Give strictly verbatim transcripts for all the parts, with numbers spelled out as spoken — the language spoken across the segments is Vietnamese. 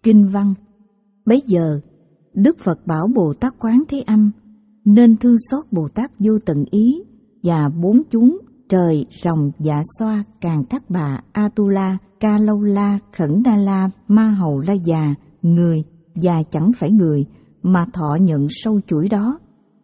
Kinh văn. Bấy giờ, Đức Phật bảo Bồ Tát Quán Thế Âm nên thương xót Bồ Tát Vô Tận Ý và bốn chúng trời, rồng, dạ xoa, càn thác bà, Atula, Ca Lâu La, Khẩn Đa La, Ma Hầu La Già, người và chẳng phải người mà thọ nhận sâu chuỗi đó.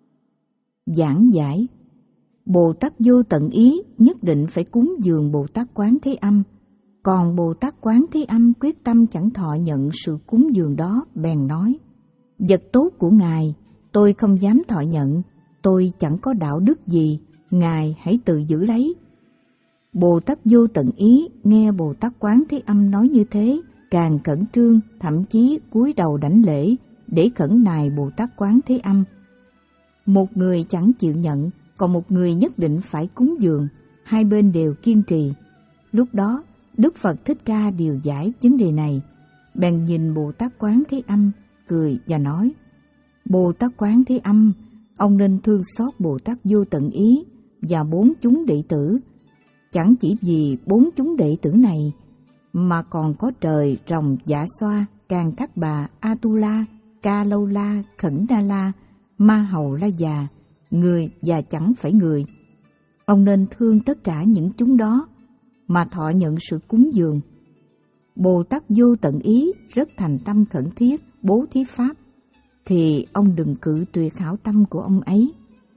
Giảng giải. Bồ Tát Vô Tận Ý nhất định phải cúng dường Bồ Tát Quán Thế Âm, còn Bồ Tát Quán Thế Âm quyết tâm chẳng thọ nhận sự cúng dường đó, bèn nói: vật tốt của Ngài tôi không dám thọ nhận, tôi chẳng có đạo đức gì, Ngài hãy tự giữ lấy. Bồ Tát Vô Tận Ý nghe Bồ Tát Quán Thế Âm nói như thế, càng khẩn trương, thậm chí cúi đầu đảnh lễ để khẩn nài Bồ Tát Quán Thế Âm. Một người chẳng chịu nhận, còn một người nhất định phải cúng dường, hai bên đều kiên trì. Lúc đó, Đức Phật Thích Ca điều giải vấn đề này, bèn nhìn Bồ Tát Quán Thế Âm, cười và nói: Bồ Tát Quán Thế Âm, ông nên thương xót Bồ Tát Vô Tận Ý và bốn chúng đệ tử. Chẳng chỉ vì bốn chúng đệ tử này, mà còn có trời, rồng, dạ xoa, càn thác bà, Atula, Ca Lâu La, Khẩn Đa La, Ma Hầu La Già, người và chẳng phải người. Ông nên thương tất cả những chúng đó mà thọ nhận sự cúng dường. Bồ Tát Vô Tận Ý rất thành tâm khẩn thiết bố thí pháp, thì ông đừng cự tuyệt hảo tâm của ông ấy.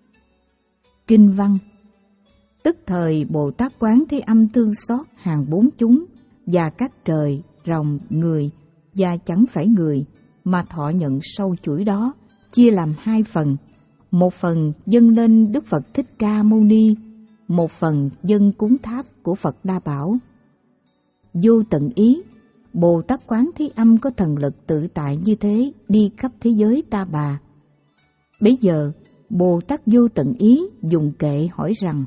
Kinh văn. Tức thời Bồ Tát Quán Thế Âm thương xót hàng bốn chúng và các trời, rồng, người và chẳng phải người mà thọ nhận sâu chuỗi đó, chia làm hai phần. Một phần dâng lên Đức Phật Thích Ca Mâu Ni, một phần dâng cúng tháp của Phật Đa Bảo. Vô Tận Ý, Bồ Tát Quán Thế Âm có thần lực tự tại như thế, đi khắp thế giới Ta Bà. Bấy giờ, Bồ Tát Vô Tận Ý dùng kệ hỏi rằng: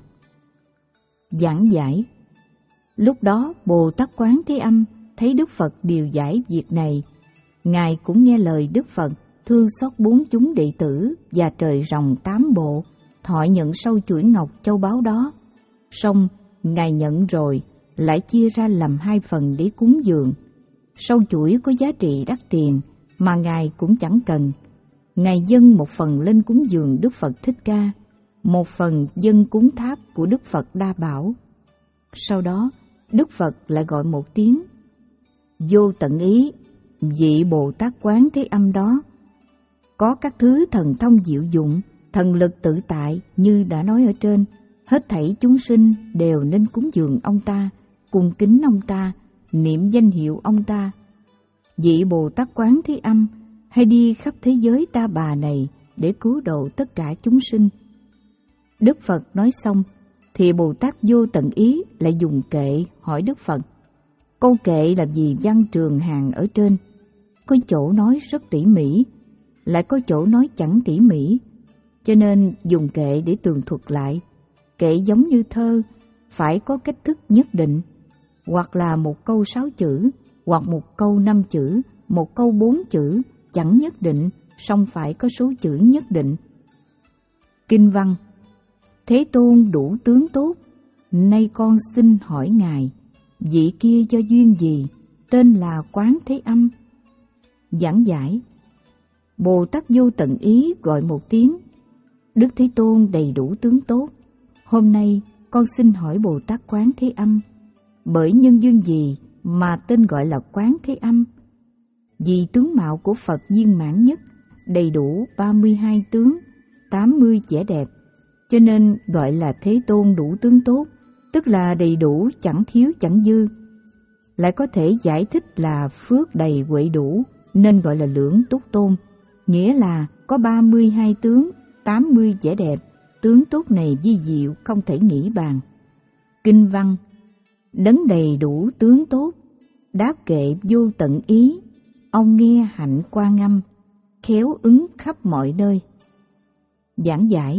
Giảng giải. Lúc đó Bồ Tát Quán Thế Âm thấy Đức Phật điều giải việc này, Ngài cũng nghe lời Đức Phật thương xót bốn chúng đệ tử và trời rồng tám bộ, thọ nhận sâu chuỗi ngọc châu báu đó. Song Ngài nhận rồi, lại chia ra làm hai phần để cúng dường. Sâu chuỗi có giá trị đắt tiền mà Ngài cũng chẳng cần. Ngài dâng một phần lên cúng dường Đức Phật Thích Ca, một phần dâng cúng tháp của Đức Phật Đa Bảo. Sau đó, Đức Phật lại gọi một tiếng: Vô Tận Ý, vị Bồ Tát Quán Thế Âm đó có các thứ thần thông diệu dụng, thần lực tự tại như đã nói ở trên. Hết thảy chúng sinh đều nên cúng dường ông ta, cung kính ông ta, niệm danh hiệu ông ta. Vị Bồ Tát Quán Thế Âm hay đi khắp thế giới Ta Bà này để cứu độ tất cả chúng sinh. Đức Phật nói xong, thì Bồ Tát Vô Tận Ý lại dùng kệ hỏi Đức Phật. Câu kệ là vì văn trường hàng ở trên, có chỗ nói rất tỉ mỉ, lại có chỗ nói chẳng tỉ mỉ, cho nên dùng kệ để tường thuật lại. Kệ giống như thơ, phải có cách thức nhất định, hoặc là một câu sáu chữ, hoặc một câu năm chữ, một câu bốn chữ, chẳng nhất định, song phải có số chữ nhất định. Kinh văn. Thế Tôn đủ tướng tốt, nay con xin hỏi Ngài, vị kia do duyên gì, tên là Quán Thế Âm? Giảng giải. Bồ Tát Vô Tận Ý gọi một tiếng: Đức Thế Tôn đầy đủ tướng tốt, hôm nay con xin hỏi Bồ Tát Quán Thế Âm, bởi nhân duyên gì mà tên gọi là Quán Thế Âm? Vì tướng mạo của Phật viên mãn nhất, đầy đủ ba mươi hai tướng, tám mươi vẻ đẹp, cho nên gọi là Thế Tôn đủ tướng tốt, tức là đầy đủ, chẳng thiếu chẳng dư. Lại có thể giải thích là phước đầy huệ đủ, nên gọi là Lưỡng Túc Tôn, nghĩa là có ba mươi hai tướng, tám mươi vẻ đẹp, tướng tốt này vi diệu không thể nghĩ bàn. Kinh văn. Đấng đầy đủ tướng tốt, đáp kệ Vô Tận Ý, ông nghe hạnh Quan Âm, khéo ứng khắp mọi nơi. Giảng giải.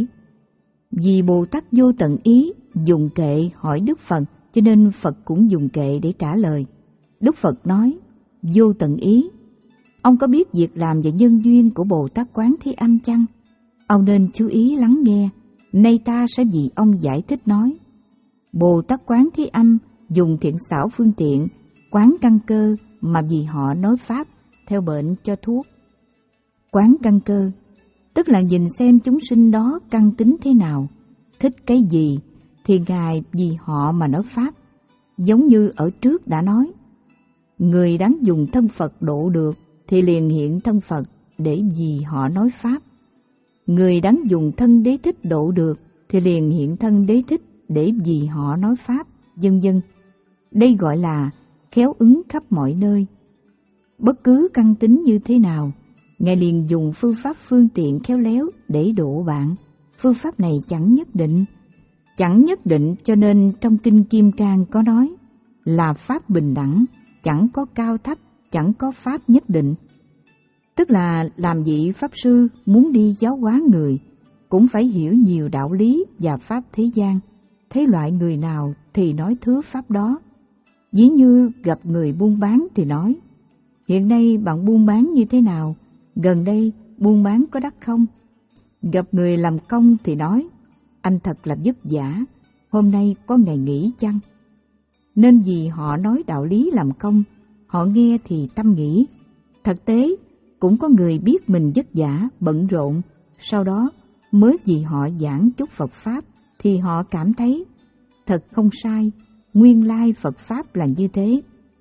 Vì Bồ Tát Vô Tận Ý dùng kệ hỏi Đức Phật, cho nên Phật cũng dùng kệ để trả lời. Đức Phật nói: Vô Tận Ý, ông có biết việc làm và nhân duyên của Bồ Tát Quán Thế Âm chăng? Ông nên chú ý lắng nghe, nay ta sẽ vì ông giải thích nói. Bồ Tát Quán Thế Âm dùng thiện xảo phương tiện, quán căn cơ mà vì họ nói Pháp, theo bệnh cho thuốc. Quán căn cơ, tức là nhìn xem chúng sinh đó căn tính thế nào, thích cái gì thì Ngài vì họ mà nói Pháp. Giống như ở trước đã nói, người đáng dùng thân Phật độ được thì liền hiện thân Phật để vì họ nói Pháp. Người đáng dùng thân Đế Thích độ được thì liền hiện thân Đế Thích để vì họ nói Pháp, vân vân. Đây gọi là khéo ứng khắp mọi nơi. Bất cứ căn tính như thế nào, Ngài liền dùng phương pháp phương tiện khéo léo để độ bạn. Phương pháp này chẳng nhất định. Chẳng nhất định cho nên trong Kinh Kim Cang có nói là Pháp bình đẳng, chẳng có cao thấp, chẳng có Pháp nhất định. Tức là làm vị Pháp Sư muốn đi giáo hóa người, cũng phải hiểu nhiều đạo lý và Pháp thế gian. Thấy loại người nào thì nói thứ Pháp đó. Ví như gặp người buôn bán thì nói, hiện nay bạn buôn bán như thế nào? Gần đây buôn bán có đắt không? Gặp người làm công thì nói, anh thật là vất vả, hôm nay có ngày nghỉ chăng? Nên vì họ nói đạo lý làm công, họ nghe thì tâm nghĩ. Thực tế, cũng có người biết mình vất vả, bận rộn, sau đó mới vì họ giảng chút Phật Pháp thì họ cảm thấy thật không sai, nguyên lai Phật Pháp là như thế.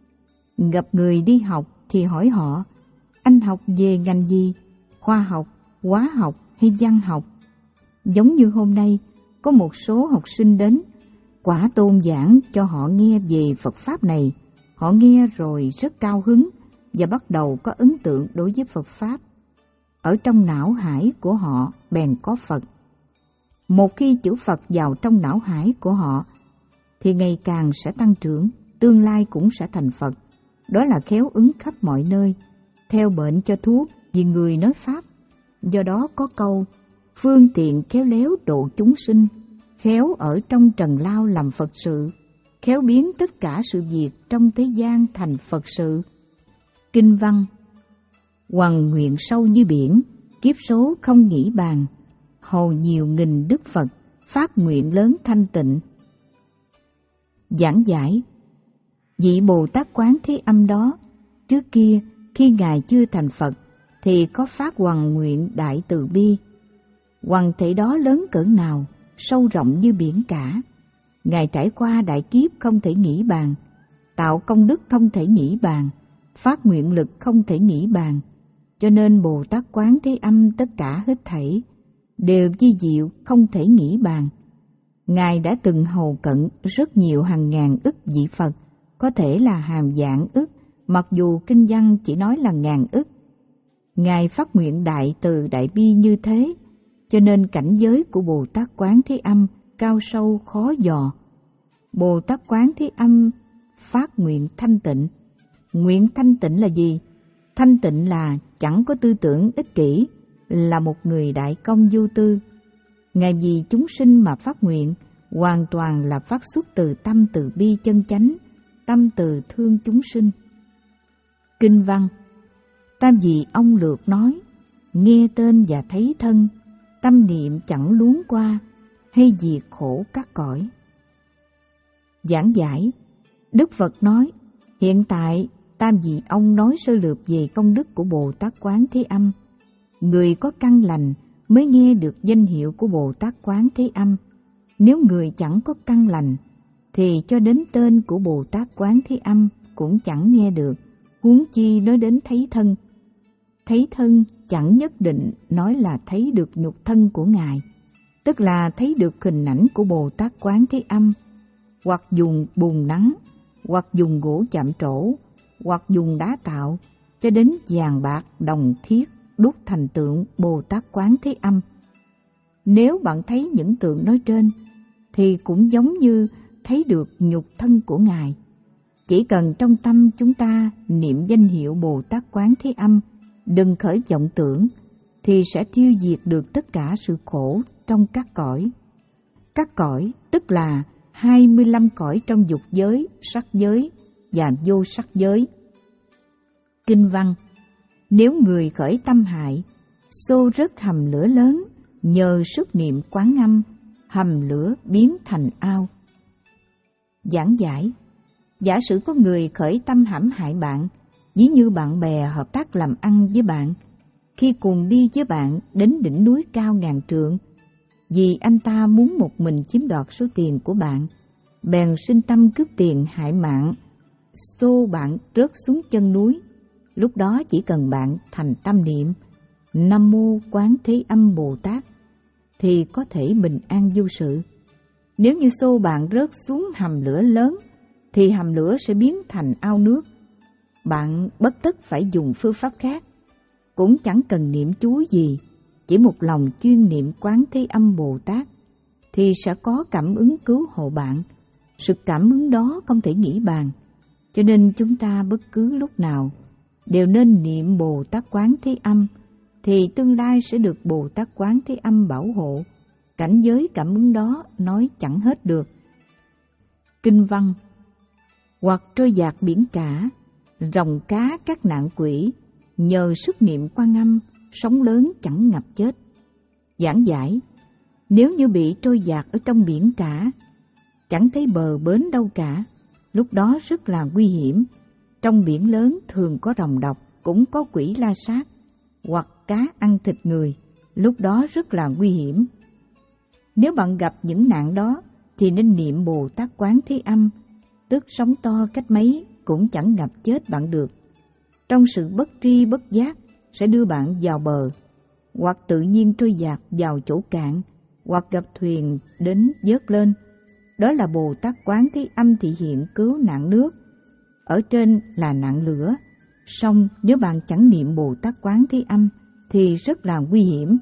Gặp người đi học thì hỏi họ, anh học về ngành gì? Khoa học, hóa học hay văn học? Giống như hôm nay, có một số học sinh đến, Quả Tôn giảng cho họ nghe về Phật Pháp này. Họ nghe rồi rất cao hứng và bắt đầu có ấn tượng đối với Phật Pháp. Ở trong não hải của họ bèn có Phật. Một khi chữ Phật vào trong não hải của họ thì ngày càng sẽ tăng trưởng, tương lai cũng sẽ thành Phật. Đó là khéo ứng khắp mọi nơi, theo bệnh cho thuốc, vì người nói Pháp. Do đó có câu, phương tiện khéo léo độ chúng sinh, khéo ở trong trần lao làm Phật sự, khéo biến tất cả sự việc trong thế gian thành Phật sự. Kinh văn, hoằng nguyện sâu như biển, kiếp số không nghĩ bàn, hầu nhiều nghìn đức Phật, phát nguyện lớn thanh tịnh. Giảng giải, vị Bồ Tát Quán Thế Âm đó, trước kia khi Ngài chưa thành Phật thì có phát hoằng nguyện đại từ bi. Hoằng thể đó lớn cỡ nào, sâu rộng như biển cả. Ngài trải qua đại kiếp không thể nghĩ bàn, tạo công đức không thể nghĩ bàn, phát nguyện lực không thể nghĩ bàn. Cho nên Bồ Tát Quán Thế Âm tất cả hết thảy đều vi diệu không thể nghĩ bàn. Ngài đã từng hầu cận rất nhiều hàng ngàn ức vị Phật, có thể là hàng vạn ức, mặc dù kinh văn chỉ nói là ngàn ức. Ngài phát nguyện đại từ đại bi như thế, cho nên cảnh giới của Bồ Tát Quán Thế Âm cao sâu khó dò. Bồ Tát Quán Thế Âm phát nguyện thanh tịnh. Nguyện thanh tịnh là gì? Thanh tịnh là chẳng có tư tưởng ích kỷ, là một người đại công vô tư. Ngài vì chúng sinh mà phát nguyện, hoàn toàn là phát xuất từ tâm từ bi chân chánh, tâm từ thương chúng sinh. Kinh văn, tam vị ông lược nói, nghe tên và thấy thân, tâm niệm chẳng luống qua, hay diệt khổ các cõi. Giảng giải, Đức Phật nói, hiện tại tam vị ông nói sơ lược về công đức của Bồ Tát Quán Thế Âm. Người có căn lành mới nghe được danh hiệu của Bồ Tát Quán Thế Âm. Nếu người chẳng có căn lành, thì cho đến tên của Bồ Tát Quán Thế Âm cũng chẳng nghe được, huống chi nói đến thấy thân. Thấy thân chẳng nhất định nói là thấy được nhục thân của Ngài, tức là thấy được hình ảnh của Bồ Tát Quán Thế Âm, hoặc dùng bùn nắng, hoặc dùng gỗ chạm trổ, hoặc dùng đá tạo, cho đến vàng bạc đồng thiết đúc thành tượng Bồ Tát Quán Thế Âm. Nếu bạn thấy những tượng nói trên, thì cũng giống như thấy được nhục thân của Ngài. Chỉ cần trong tâm chúng ta niệm danh hiệu Bồ Tát Quán Thế Âm, đừng khởi vọng tưởng, thì sẽ tiêu diệt được tất cả sự khổ trong các cõi. Các cõi tức là hai mươi lăm cõi trong dục giới, sắc giới và vô sắc giới. Kinh văn, nếu người khởi tâm hại, xô rớt hầm lửa lớn, nhờ sức niệm Quán Âm, hầm lửa biến thành ao. Giảng giải, giả sử có người khởi tâm hãm hại bạn, ví như bạn bè hợp tác làm ăn với bạn, khi cùng đi với bạn đến đỉnh núi cao ngàn trượng, vì anh ta muốn một mình chiếm đoạt số tiền của bạn, bèn sinh tâm cướp tiền hại mạng, xô bạn rớt xuống chân núi. Lúc đó chỉ cần bạn thành tâm niệm Nam Mô Quán Thế Âm Bồ Tát thì có thể bình an vô sự. Nếu như xô bạn rớt xuống hầm lửa lớn thì hầm lửa sẽ biến thành ao nước. Bạn bất tất phải dùng phương pháp khác, cũng chẳng cần niệm chú gì, chỉ một lòng chuyên niệm Quán Thế Âm Bồ Tát thì sẽ có cảm ứng cứu hộ bạn. Sự cảm ứng đó không thể nghĩ bàn, cho nên chúng ta bất cứ lúc nào đều nên niệm Bồ Tát Quán Thế Âm, thì tương lai sẽ được Bồ Tát Quán Thế Âm bảo hộ. Cảnh giới cảm ứng đó nói chẳng hết được. Kinh văn: hoặc trôi dạt biển cả, rồng cá các nạn quỷ, nhờ sức niệm Quan Âm, sóng lớn chẳng ngập chết. Giảng giải: nếu như bị trôi dạt ở trong biển cả, chẳng thấy bờ bến đâu cả, lúc đó rất là nguy hiểm. Trong biển lớn thường có rồng độc, cũng có quỷ la sát, hoặc cá ăn thịt người, lúc đó rất là nguy hiểm. Nếu bạn gặp những nạn đó thì nên niệm Bồ Tát Quán Thế Âm, tức sóng to cách mấy cũng chẳng ngập chết bạn được. Trong sự bất tri bất giác sẽ đưa bạn vào bờ, hoặc tự nhiên trôi dạt vào chỗ cạn, hoặc gặp thuyền đến vớt lên. Đó là Bồ Tát Quán Thế Âm thị hiện cứu nạn nước. Ở trên là nạn lửa. Song nếu bạn chẳng niệm Bồ Tát Quán Thế Âm thì rất là nguy hiểm.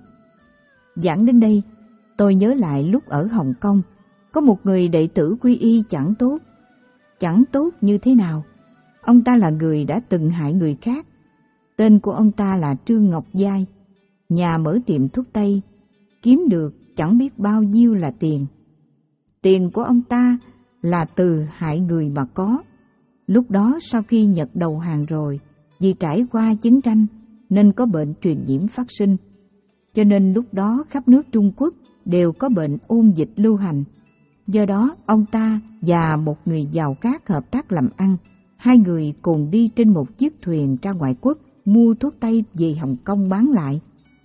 Giảng đến đây, tôi nhớ lại lúc ở Hồng Kông, có một người đệ tử quy y chẳng tốt. Chẳng tốt như thế nào? Ông ta là người đã từng hại người khác. Tên của ông ta là Trương Ngọc Giai, nhà mở tiệm thuốc tây, kiếm được chẳng biết bao nhiêu là tiền. Tiền của ông ta là từ hại người mà có. Lúc đó sau khi Nhật đầu hàng rồi, vì trải qua chiến tranh nên có bệnh truyền nhiễm phát sinh, cho nên lúc đó khắp nước Trung Quốc đều có bệnh ôn dịch lưu hành. Do đó ông ta và một người giàu khác hợp tác làm ăn, hai người cùng đi trên một chiếc thuyền ra ngoại quốc mua thuốc tây về Hồng Kông bán lại.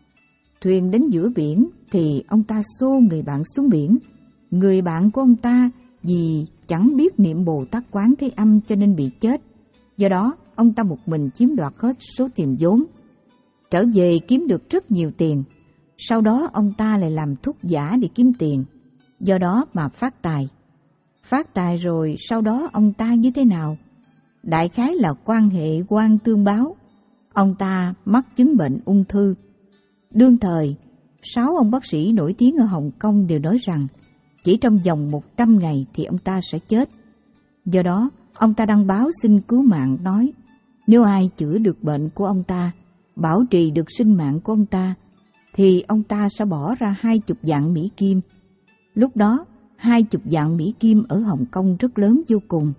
Thuyền đến giữa biển thì ông ta xô người bạn xuống biển. Người bạn của ông ta vì chẳng biết niệm Bồ Tát Quán Thế Âm cho nên bị chết. Do đó ông ta một mình chiếm đoạt hết số tiền vốn, trở về kiếm được rất nhiều tiền. Sau đó ông ta lại làm thuốc giả để kiếm tiền, do đó mà phát tài. Phát tài rồi sau đó ông ta như thế nào? Đại khái là quan hệ oan tương báo. Ông ta mắc chứng bệnh ung thư. Đương thời, sáu ông bác sĩ nổi tiếng ở Hồng Kông đều nói rằng chỉ trong vòng một trăm ngày thì ông ta sẽ chết. Do đó, ông ta đăng báo xin cứu mạng, nói nếu ai chữa được bệnh của ông ta, bảo trì được sinh mạng của ông ta, thì ông ta sẽ bỏ ra hai chục vạn Mỹ Kim. Lúc đó, hai chục vạn Mỹ Kim ở Hồng Kông rất lớn vô cùng.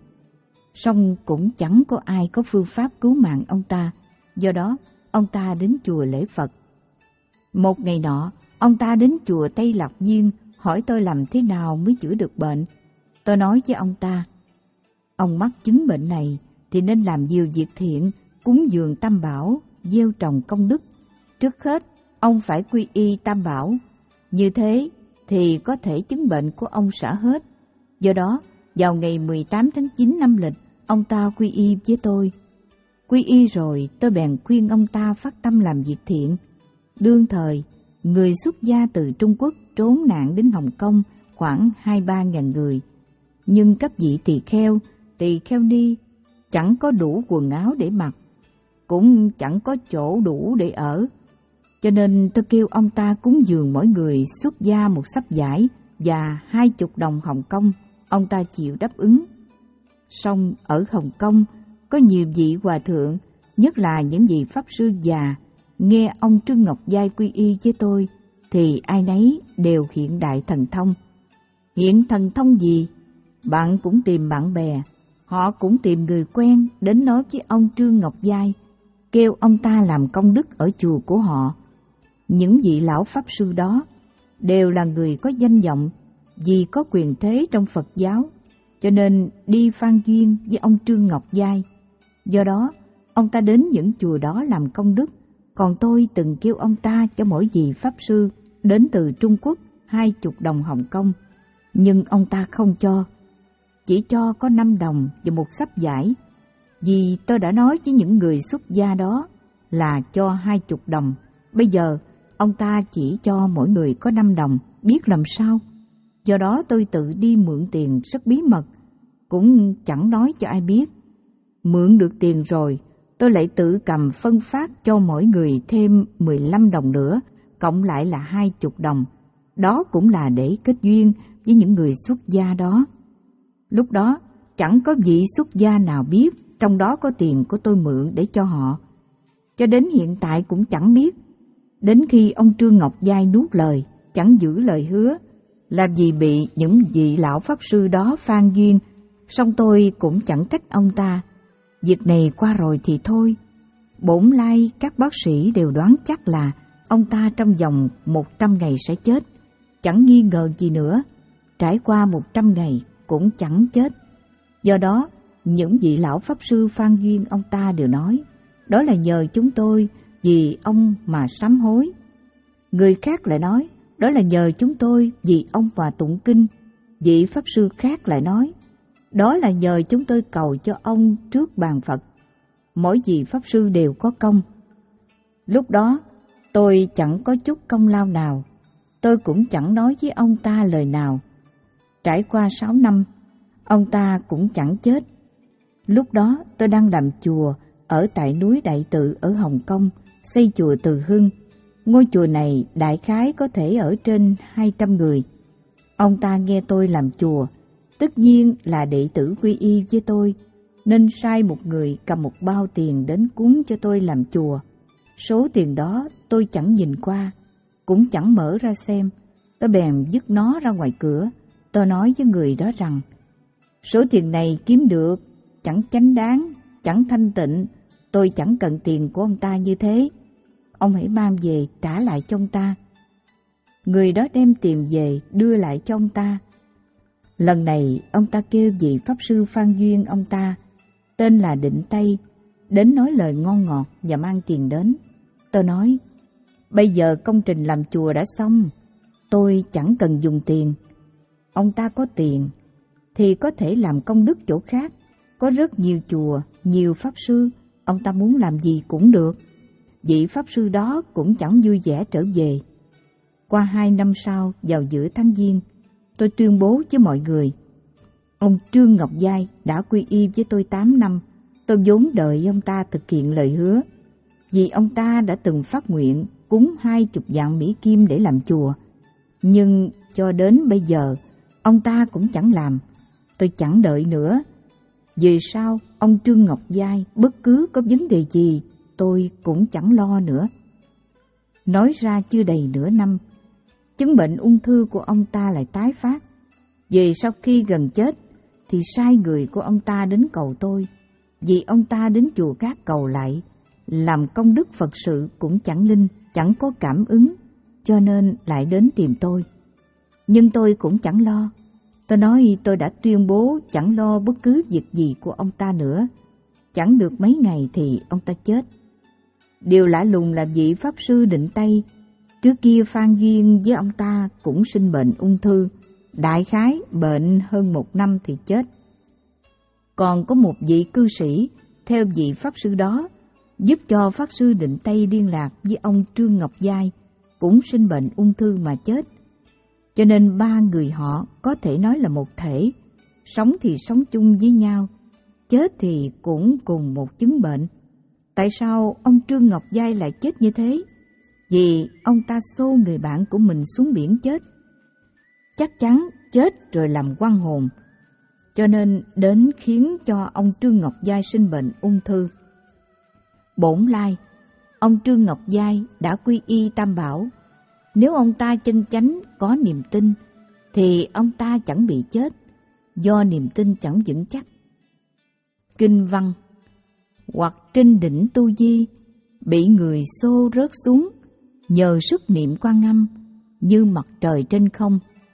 Song cũng chẳng có ai có phương pháp cứu mạng ông ta. Do đó, ông ta đến chùa lễ Phật. Một ngày nọ, ông ta đến chùa Tây Lạc Viên hỏi tôi làm thế nào mới chữa được bệnh. Tôi nói với ông ta, ông mắc chứng bệnh này thì nên làm nhiều việc thiện, cúng dường Tam Bảo, gieo trồng công đức. Trước hết, ông phải quy y Tam Bảo. Như thế thì có thể chứng bệnh của ông sẽ hết. Do đó, vào ngày mười tám tháng chín năm lịch, ông ta quy y với tôi. Quy y rồi, tôi bèn khuyên ông ta phát tâm làm việc thiện. Đương thời, người xuất gia từ Trung Quốc trốn nạn đến Hồng Kông khoảng hai ba ngàn người. Nhưng các vị tỳ kheo, tỳ kheo ni chẳng có đủ quần áo để mặc, cũng chẳng có chỗ đủ để ở. Cho nên tôi kêu ông ta cúng dường mỗi người xuất gia một sắp vải và hai chục đồng Hồng Kông. Ông ta chịu đáp ứng. Song ở Hồng Kông có nhiều vị hòa thượng, nhất là những vị pháp sư già, nghe ông Trương Ngọc Giai quy y với tôi thì ai nấy đều hiện đại thần thông. Hiện thần thông gì? Bạn cũng tìm bạn bè, họ cũng tìm người quen đến nói với ông Trương Ngọc Giai, kêu ông ta làm công đức ở chùa của họ. Những vị lão pháp sư đó đều là người có danh vọng, vì có quyền thế trong Phật giáo, cho nên đi phan duyên với ông Trương Ngọc Giai. Do đó, ông ta đến những chùa đó làm công đức, còn tôi từng kêu ông ta cho mỗi vị pháp sư đến từ Trung Quốc hai chục đồng Hồng Kông, nhưng ông ta không cho, chỉ cho có năm đồng và một sắp giải, vì tôi đã nói với những người xuất gia đó là cho hai chục đồng. Bây giờ ông ta chỉ cho mỗi người có năm đồng, biết làm sao? Do đó tôi tự đi mượn tiền rất bí mật, cũng chẳng nói cho ai biết. Mượn được tiền rồi, tôi lại tự cầm phân phát cho mỗi người thêm mười lăm đồng nữa, cộng lại là hai chục đồng. Đó cũng là để kết duyên với những người xuất gia đó. Lúc đó chẳng có vị xuất gia nào biết trong đó có tiền của tôi mượn để cho họ. Cho đến hiện tại cũng chẳng biết. Đến khi ông Trương Ngọc Giai nuốt lời, chẳng giữ lời hứa, là vì bị những vị lão pháp sư đó phan duyên, song tôi cũng chẳng trách ông ta. Việc này qua rồi thì thôi. Bổn lai các bác sĩ đều đoán chắc là ông ta trong vòng một trăm ngày sẽ chết, chẳng nghi ngờ gì nữa. Trải qua một trăm ngày cũng chẳng chết. Do đó, những vị lão pháp sư phan duyên ông ta đều nói, đó là nhờ chúng tôi vì ông mà sám hối. Người khác lại nói, đó là nhờ chúng tôi vì ông mà tụng kinh. Vị pháp sư khác lại nói, đó là nhờ chúng tôi cầu cho ông trước bàn Phật. Mỗi vị pháp sư đều có công. Lúc đó, tôi chẳng có chút công lao nào. Tôi cũng chẳng nói với ông ta lời nào. Trải qua sáu năm, ông ta cũng chẳng chết. Lúc đó tôi đang làm chùa ở tại núi Đại Tự ở Hồng Kông, xây chùa Từ Hưng. Ngôi chùa này đại khái có thể ở trên hai trăm người. Ông ta nghe tôi làm chùa, tất nhiên là đệ tử quy y với tôi, nên sai một người cầm một bao tiền đến cúng cho tôi làm chùa. Số tiền đó tôi chẳng nhìn qua, cũng chẳng mở ra xem. Tôi bèn vứt nó ra ngoài cửa. Tôi nói với người đó rằng, số tiền này kiếm được chẳng chánh đáng, chẳng thanh tịnh. Tôi chẳng cần tiền của ông ta như thế. Ông hãy mang về trả lại cho ông ta. Người đó đem tiền về đưa lại cho ông ta. Lần này ông ta kêu vị pháp sư phan duyên ông ta, tên là Định Tây, đến nói lời ngon ngọt và mang tiền đến. Tôi nói, bây giờ công trình làm chùa đã xong, tôi chẳng cần dùng tiền. Ông ta có tiền thì có thể làm công đức chỗ khác. Có rất nhiều chùa, nhiều pháp sư, ông ta muốn làm gì cũng được. Vị pháp sư đó cũng chẳng vui vẻ trở về. Qua hai năm sau, vào giữa tháng Giêng, tôi tuyên bố với mọi người, ông Trương Ngọc Giai đã quy y với tôi tám năm. Tôi vốn đợi ông ta thực hiện lời hứa, vì ông ta đã từng phát nguyện cúng hai chục vạn Mỹ Kim để làm chùa. Nhưng cho đến bây giờ, ông ta cũng chẳng làm. Tôi chẳng đợi nữa. Về sau, ông Trương Ngọc Giai bất cứ có vấn đề gì, tôi cũng chẳng lo nữa. Nói ra chưa đầy nửa năm, chứng bệnh ung thư của ông ta lại tái phát. Về sau khi gần chết, thì sai người của ông ta đến cầu tôi. Vì ông ta đến chùa Cát cầu lại, làm công đức Phật sự cũng chẳng linh, chẳng có cảm ứng, cho nên lại đến tìm tôi. Nhưng tôi cũng chẳng lo. Tôi nói tôi đã tuyên bố chẳng lo bất cứ việc gì của ông ta nữa. Chẳng được mấy ngày thì ông ta chết. Điều lạ lùng là vị pháp sư Định Tây, trước kia phan duyên với ông ta cũng sinh bệnh ung thư, đại khái bệnh hơn một năm thì chết. Còn có một vị cư sĩ theo vị pháp sư đó, giúp cho pháp sư Định Tây liên lạc với ông Trương Ngọc Giai, cũng sinh bệnh ung thư mà chết. Cho nên ba người họ có thể nói là một thể, sống thì sống chung với nhau, chết thì cũng cùng một chứng bệnh. Tại sao ông Trương Ngọc Giai lại chết như thế? Vì ông ta xô người bạn của mình xuống biển chết. Chắc chắn chết rồi làm oan hồn, cho nên đến khiến cho ông Trương Ngọc Giai sinh bệnh ung thư. Bổn lai, ông Trương Ngọc Giai đã quy y Tam Bảo. Nếu ông ta chân chánh có niềm tin, thì ông ta chẳng bị chết, do niềm tin chẳng vững chắc. Kinh văn: hoặc trên đỉnh Tu Di, bị người xô rớt xuống, nhờ sức niệm Quan Âm, như mặt trời trên không.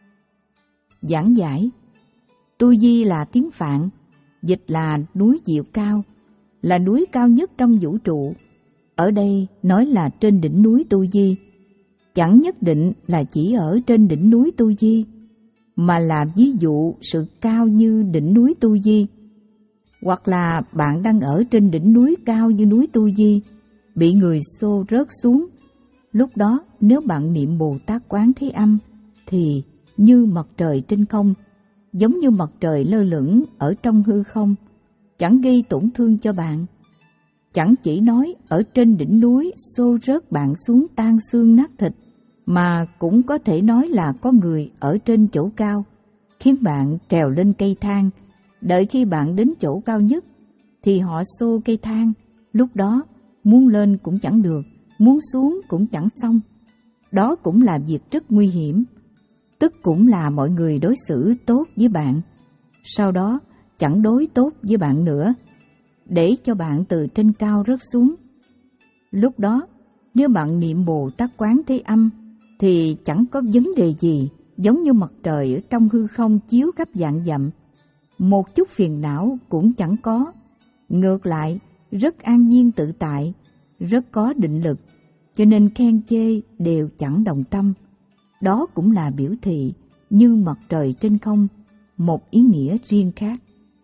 Giảng giải: Tu Di là tiếng Phạn, dịch là núi Diệu Cao, là núi cao nhất trong vũ trụ. Ở đây nói là trên đỉnh núi Tu Di. Chẳng nhất định là chỉ ở trên đỉnh núi Tu Di, mà là ví dụ sự cao như đỉnh núi Tu Di. Hoặc là bạn đang ở trên đỉnh núi cao như núi Tu Di, bị người xô rớt xuống. Lúc đó nếu bạn niệm Bồ Tát Quán Thế Âm thì như mặt trời trên không, giống như mặt trời lơ lửng ở trong hư không, chẳng gây tổn thương cho bạn. Chẳng chỉ nói ở trên đỉnh núi xô rớt bạn xuống tan xương nát thịt, mà cũng có thể nói là có người ở trên chỗ cao, khiến bạn trèo lên cây thang. Đợi khi bạn đến chỗ cao nhất thì họ xô cây thang, lúc đó muốn lên cũng chẳng được, muốn xuống cũng chẳng xong. Đó cũng là việc rất nguy hiểm, tức cũng là mọi người đối xử tốt với bạn, sau đó chẳng đối tốt với bạn nữa, để cho bạn từ trên cao rớt xuống. Lúc đó nếu bạn niệm Bồ Tát Quán Thế Âm thì chẳng có vấn đề gì, giống như mặt trời ở trong hư không chiếu khắp vạn dặm, một chút phiền não cũng chẳng có. Ngược lại rất an nhiên tự tại, rất có định lực, cho nên khen chê đều chẳng đồng tâm. Đó cũng là biểu thị như mặt trời trên không, một ý nghĩa riêng khác.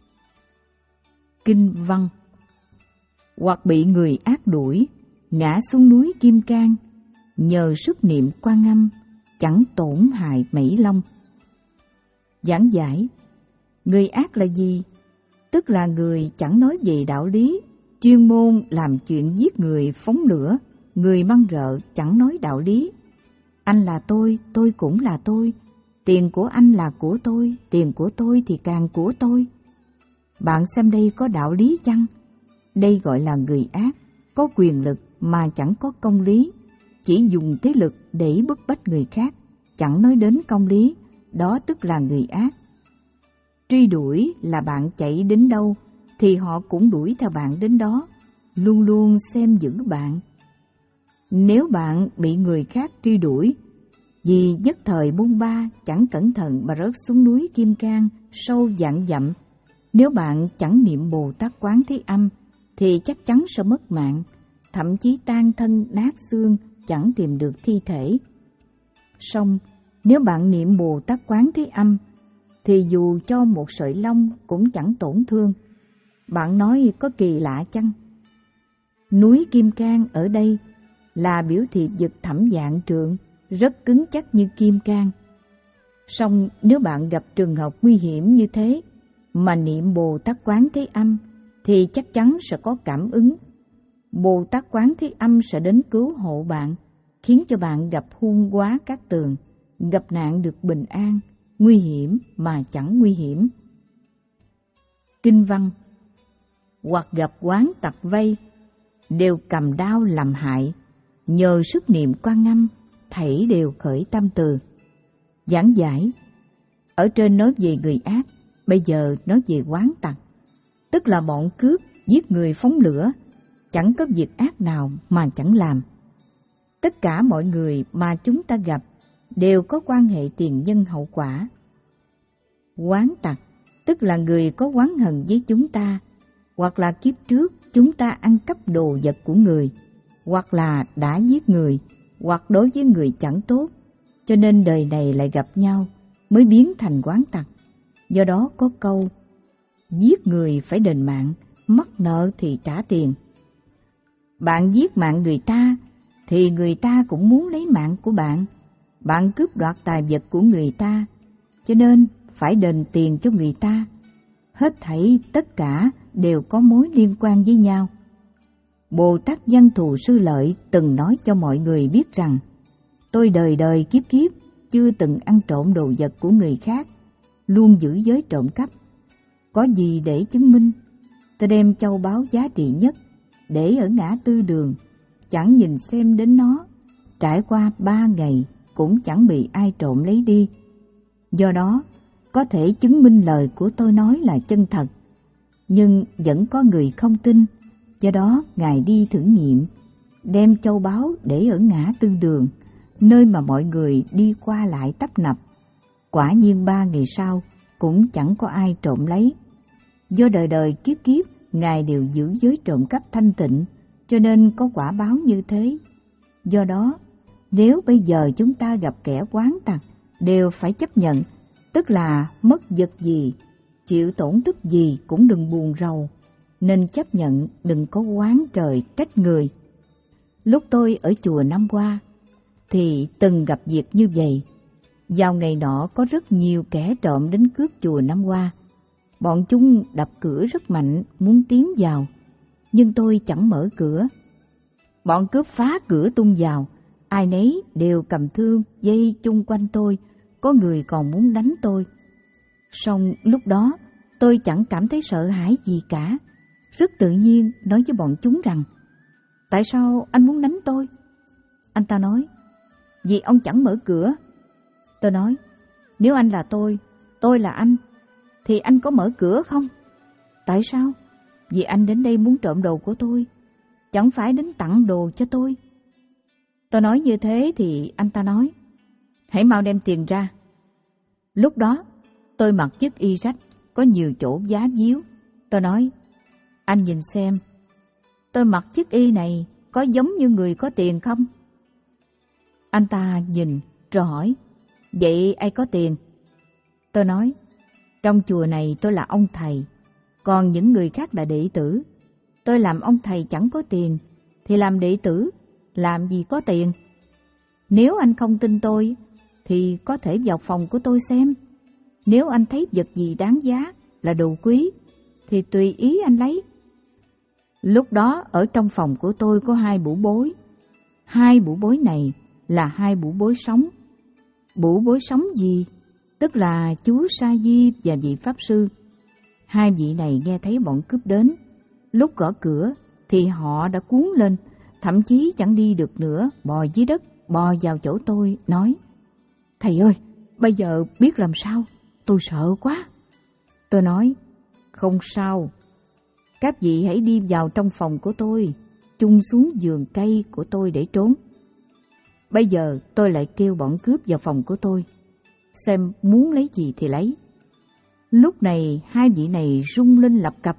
Kinh văn: hoặc bị người ác đuổi, ngã xuống núi Kim Cang, nhờ sức niệm Quan Âm, chẳng tổn hại mảy lông. Giảng giải: người ác là gì? Tức là người chẳng nói về đạo lý, chuyên môn làm chuyện giết người, phóng lửa, người măng rợ, chẳng nói đạo lý. Anh là tôi, tôi cũng là tôi, tiền của anh là của tôi, tiền của tôi thì càng của tôi. Bạn xem đây có đạo lý chăng? Đây gọi là người ác, có quyền lực mà chẳng có công lý, chỉ dùng thế lực để bức bách người khác, chẳng nói đến công lý, đó tức là người ác. Truy đuổi là bạn chạy đến đâu thì họ cũng đuổi theo bạn đến đó, luôn luôn xem giữ bạn. Nếu bạn bị người khác truy đuổi, vì nhất thời bôn ba chẳng cẩn thận mà rớt xuống núi Kim Cang sâu vạn dặm, nếu bạn chẳng niệm Bồ Tát Quán Thế Âm thì chắc chắn sẽ mất mạng, thậm chí tan thân nát xương, chẳng tìm được thi thể. Song nếu bạn niệm Bồ Tát Quán Thế Âm thì dù cho một sợi lông cũng chẳng tổn thương. Bạn nói có kỳ lạ chăng? Núi Kim Cang ở đây là biểu thị vực thẳm vạn trượng, rất cứng chắc như kim cang. Song nếu bạn gặp trường hợp nguy hiểm như thế mà niệm Bồ Tát Quán Thế Âm thì chắc chắn sẽ có cảm ứng. Bồ Tát Quán Thế Âm sẽ đến cứu hộ bạn, khiến cho bạn gặp hung quá các tường, gặp nạn được bình an, nguy hiểm mà chẳng nguy hiểm. Kinh văn: hoặc gặp oán tặc vây, đều cầm đao làm hại, nhờ sức niệm Quan Âm, thảy đều khởi tâm từ. Giảng giải: ở trên nói về người ác, bây giờ nói về oán tặc, tức là bọn cướp, giết người, phóng lửa, chẳng có việc ác nào mà chẳng làm. Tất cả mọi người mà chúng ta gặp đều có quan hệ tiền nhân hậu quả. Oán tặc tức là người có oán hận với chúng ta, hoặc là kiếp trước chúng ta ăn cắp đồ vật của người, hoặc là đã giết người, hoặc đối với người chẳng tốt, cho nên đời này lại gặp nhau mới biến thành oán tặc. Do đó có câu: giết người phải đền mạng, mắc nợ thì trả tiền. Bạn giết mạng người ta thì người ta cũng muốn lấy mạng của bạn. Bạn cướp đoạt tài vật của người ta, cho nên phải đền tiền cho người ta. Hết thảy tất cả đều có mối liên quan với nhau. Bồ Tát Văn Thù Sư Lợi từng nói cho mọi người biết rằng: tôi đời đời kiếp kiếp chưa từng ăn trộm đồ vật của người khác, luôn giữ giới trộm cắp. Có gì để chứng minh? Tôi đem châu báu giá trị nhất để ở ngã tư đường, chẳng nhìn xem đến nó, trải qua ba ngày cũng chẳng bị ai trộm lấy đi. Do đó có thể chứng minh lời của tôi nói là chân thật. Nhưng vẫn có người không tin, do đó Ngài đi thử nghiệm, đem châu báu để ở ngã tư đường, nơi mà mọi người đi qua lại tấp nập. Quả nhiên ba ngày sau cũng chẳng có ai trộm lấy. Do đời đời kiếp kiếp Ngài đều giữ giới trộm cắp thanh tịnh, cho nên có quả báo như thế. Do đó, nếu bây giờ chúng ta gặp kẻ oán tặc, đều phải chấp nhận, tức là mất vật gì, chịu tổn thất gì cũng đừng buồn rầu, nên chấp nhận, đừng có oán trời trách người. Lúc tôi ở chùa năm qua, thì từng gặp việc như vậy. Vào ngày nọ có rất nhiều kẻ trộm đến cướp chùa năm qua. Bọn chúng đập cửa rất mạnh, muốn tiến vào, nhưng tôi chẳng mở cửa. Bọn cướp phá cửa tung vào, ai nấy đều cầm thương dây chung quanh tôi, có người còn muốn đánh tôi. Song lúc đó tôi chẳng cảm thấy sợ hãi gì cả, rất tự nhiên nói với bọn chúng rằng: tại sao anh muốn đánh tôi? Anh ta nói: vì ông chẳng mở cửa. Tôi nói: nếu anh là tôi, tôi là anh, thì anh có mở cửa không? Tại sao? Vì anh đến đây muốn trộm đồ của tôi, chẳng phải đến tặng đồ cho tôi. Tôi nói như thế thì anh ta nói: hãy mau đem tiền ra. Lúc đó tôi mặc chiếc y rách, có nhiều chỗ giá díu. Tôi nói: anh nhìn xem, tôi mặc chiếc y này có giống như người có tiền không? Anh ta nhìn rồi hỏi: vậy ai có tiền? Tôi nói: trong chùa này tôi là ông thầy, còn những người khác là đệ tử. Tôi làm ông thầy chẳng có tiền, thì làm đệ tử làm gì có tiền. Nếu anh không tin tôi, thì có thể vào phòng của tôi xem. Nếu anh thấy vật gì đáng giá, là đồ quý, thì tùy ý anh lấy. Lúc đó ở trong phòng của tôi có hai bủ bối. Hai bủ bối này là hai bủ bối sống. Bủ bối sống gì? Tức là chú Sa Di và vị Pháp Sư. Hai vị này nghe thấy bọn cướp đến. Lúc gõ cửa thì họ đã cuốn lên, thậm chí chẳng đi được nữa, bò dưới đất, bò vào chỗ tôi, nói: thầy ơi, bây giờ biết làm sao, tôi sợ quá. Tôi nói: không sao, các vị hãy đi vào trong phòng của tôi, chung xuống giường cây của tôi để trốn. Bây giờ tôi lại kêu bọn cướp vào phòng của tôi, xem muốn lấy gì thì lấy. Lúc này hai vị này rung lên lập cập.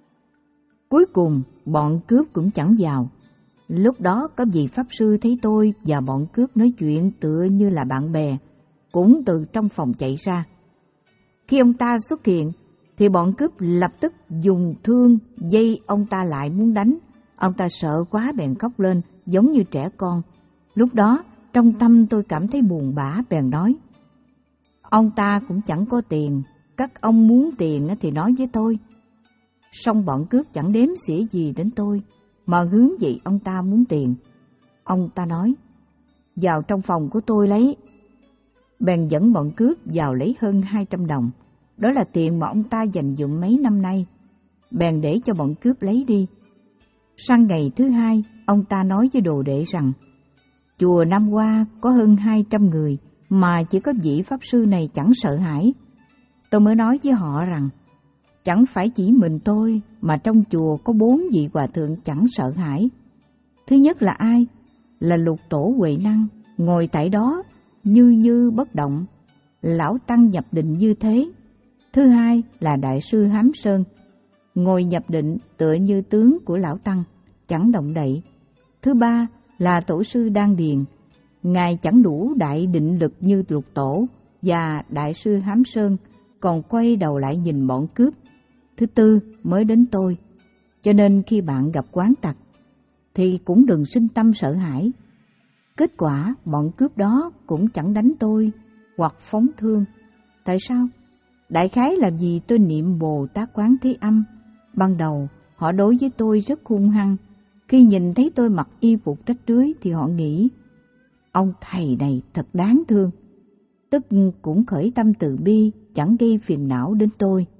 Cuối cùng bọn cướp cũng chẳng vào. Lúc đó có vị Pháp Sư thấy tôi và bọn cướp nói chuyện tựa như là bạn bè, cũng từ trong phòng chạy ra. Khi ông ta xuất hiện thì bọn cướp lập tức dùng thương dây ông ta lại muốn đánh. Ông ta sợ quá bèn khóc lên giống như trẻ con. Lúc đó trong tâm tôi cảm thấy buồn bã, bèn nói: ông ta cũng chẳng có tiền, các ông muốn tiền thì nói với tôi. Song bọn cướp chẳng đếm xỉa gì đến tôi, mà hướng về ông ta muốn tiền. Ông ta nói: vào trong phòng của tôi lấy. Bèn dẫn bọn cướp vào lấy hơn hai trăm đồng. Đó là tiền mà ông ta dành dụm mấy năm nay. Bèn để cho bọn cướp lấy đi. Sang ngày thứ hai, ông ta nói với đồ đệ rằng: chùa năm qua có hơn hai trăm người, mà chỉ có vị Pháp Sư này chẳng sợ hãi. Tôi mới nói với họ rằng: chẳng phải chỉ mình tôi, mà trong chùa có bốn vị hòa thượng chẳng sợ hãi. Thứ nhất là ai? Là Lục Tổ Huệ Năng, ngồi tại đó như như bất động, lão tăng nhập định như thế. Thứ hai là Đại sư Hám Sơn, ngồi nhập định tựa như tướng của lão tăng, chẳng động đậy. Thứ ba là Tổ sư Đan Điền, ngài chẳng đủ đại định lực như Lục Tổ và Đại sư Hám Sơn, còn quay đầu lại nhìn bọn cướp. Thứ tư mới đến tôi. Cho nên khi bạn gặp oán tặc thì cũng đừng sinh tâm sợ hãi. Kết quả bọn cướp đó cũng chẳng đánh tôi hoặc phóng thương. Tại sao? Đại khái là vì tôi niệm Bồ Tát Quán Thế Âm. Ban đầu họ đối với tôi rất hung hăng. Khi nhìn thấy tôi mặc y phục rách rưới thì họ nghĩ: ông thầy này thật đáng thương. Tức cũng khởi tâm từ bi, chẳng gây phiền não đến tôi.